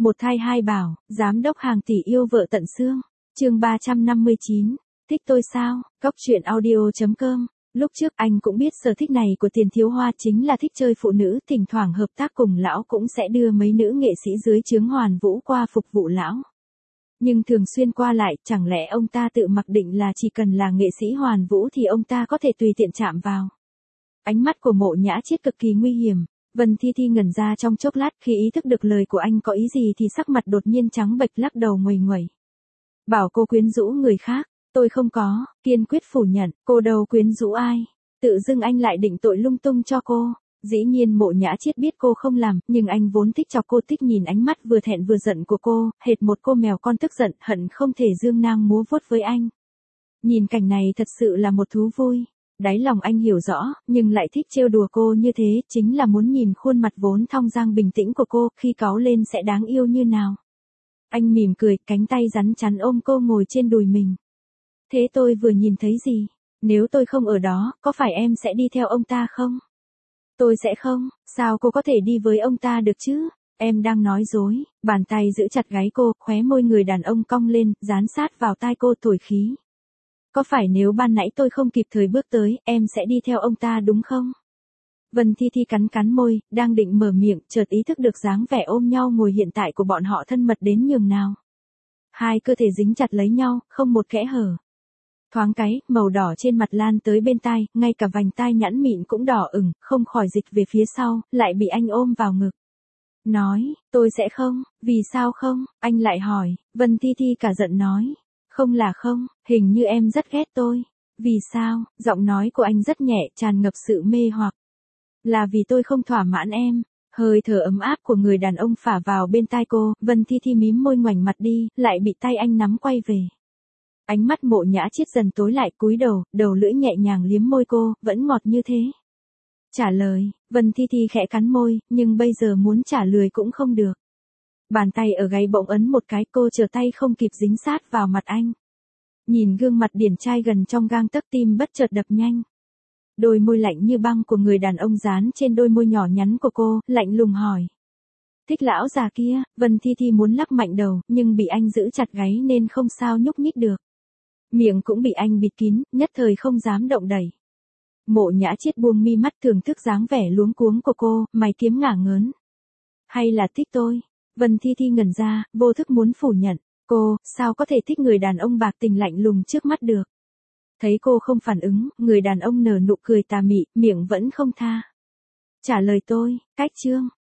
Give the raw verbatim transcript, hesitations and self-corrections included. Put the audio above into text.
Một thai hai bảo, giám đốc hàng tỷ yêu vợ tận xương. Chương ba trăm năm mươi chín, thích tôi sao? Góc truyện audio chấm com. Lúc trước anh cũng biết sở thích này của Tiền Thiếu Hoa chính là thích chơi phụ nữ, thỉnh thoảng hợp tác cùng lão cũng sẽ đưa mấy nữ nghệ sĩ dưới trướng Hoàn Vũ qua phục vụ lão. Nhưng thường xuyên qua lại, chẳng lẽ ông ta tự mặc định là chỉ cần là nghệ sĩ Hoàn Vũ thì ông ta có thể tùy tiện chạm vào? Ánh mắt của Mộ Nhã Chiết cực kỳ nguy hiểm. Vân Thi Thi ngẩn ra trong chốc lát, khi ý thức được lời của anh có ý gì thì sắc mặt đột nhiên trắng bệch, lắc đầu nguầy nguẩy. Bảo cô quyến rũ người khác, tôi không có, kiên quyết phủ nhận, cô đâu quyến rũ ai. Tự dưng anh lại định tội lung tung cho cô. Dĩ nhiên Mộ Nhã Chiết biết cô không làm, nhưng anh vốn thích chọc cô, thích nhìn ánh mắt vừa thẹn vừa giận của cô, hệt một cô mèo con tức giận, hận không thể dương nang múa vuốt với anh. Nhìn cảnh này thật sự là một thú vui. Đáy lòng anh hiểu rõ, nhưng lại thích trêu đùa cô như thế, chính là muốn nhìn khuôn mặt vốn thong dong bình tĩnh của cô, khi cáu lên sẽ đáng yêu như nào. Anh mỉm cười, cánh tay rắn chắn ôm cô ngồi trên đùi mình. Thế tôi vừa nhìn thấy gì? Nếu tôi không ở đó, có phải em sẽ đi theo ông ta không? Tôi sẽ không, sao cô có thể đi với ông ta được chứ? Em đang nói dối. Bàn tay giữ chặt gáy cô, khóe môi người đàn ông cong lên, dán sát vào tai cô thổi khí. Có phải nếu ban nãy tôi không kịp thời bước tới, em sẽ đi theo ông ta đúng không? Vân Thi Thi cắn cắn môi, đang định mở miệng, chợt ý thức được dáng vẻ ôm nhau ngồi hiện tại của bọn họ thân mật đến nhường nào. Hai cơ thể dính chặt lấy nhau, không một kẽ hở. Thoáng cái, màu đỏ trên mặt lan tới bên tai, ngay cả vành tai nhẵn mịn cũng đỏ ửng, không khỏi dịch về phía sau, lại bị anh ôm vào ngực. Nói, tôi sẽ không, vì sao không? Anh lại hỏi. Vân Thi Thi cả giận nói. Không là không, hình như em rất ghét tôi. Vì sao? Giọng nói của anh rất nhẹ, tràn ngập sự mê hoặc. Là vì tôi không thỏa mãn em. Hơi thở ấm áp của người đàn ông phả vào bên tai cô, Vân Thi Thi mím môi ngoảnh mặt đi, lại bị tay anh nắm quay về. Ánh mắt Mộ Nhã Chiết dần tối lại, cúi đầu, đầu lưỡi nhẹ nhàng liếm môi cô, vẫn ngọt như thế. Trả lời, Vân Thi Thi khẽ cắn môi, nhưng bây giờ muốn trả lời cũng không được. Bàn tay ở gáy bỗng ấn một cái, cô trở tay không kịp dính sát vào mặt anh. Nhìn gương mặt điển trai gần trong gang tấc, tim bất chợt đập nhanh. Đôi môi lạnh như băng của người đàn ông dán trên đôi môi nhỏ nhắn của cô, lạnh lùng hỏi. Thích lão già kia? Vân Thi Thi muốn lắc mạnh đầu, nhưng bị anh giữ chặt gáy nên không sao nhúc nhích được. Miệng cũng bị anh bịt kín, nhất thời không dám động đẩy. Mộ Nhã Chiết buông mi mắt thưởng thức dáng vẻ luống cuống của cô, mày kiếm ngả ngớn. Hay là thích tôi? Vân Thi Thi ngẩn ra, vô thức muốn phủ nhận. Cô, sao có thể thích người đàn ông bạc tình lạnh lùng trước mắt được? Thấy cô không phản ứng, người đàn ông nở nụ cười tà mị, miệng vẫn không tha. Trả lời tôi, cách chương.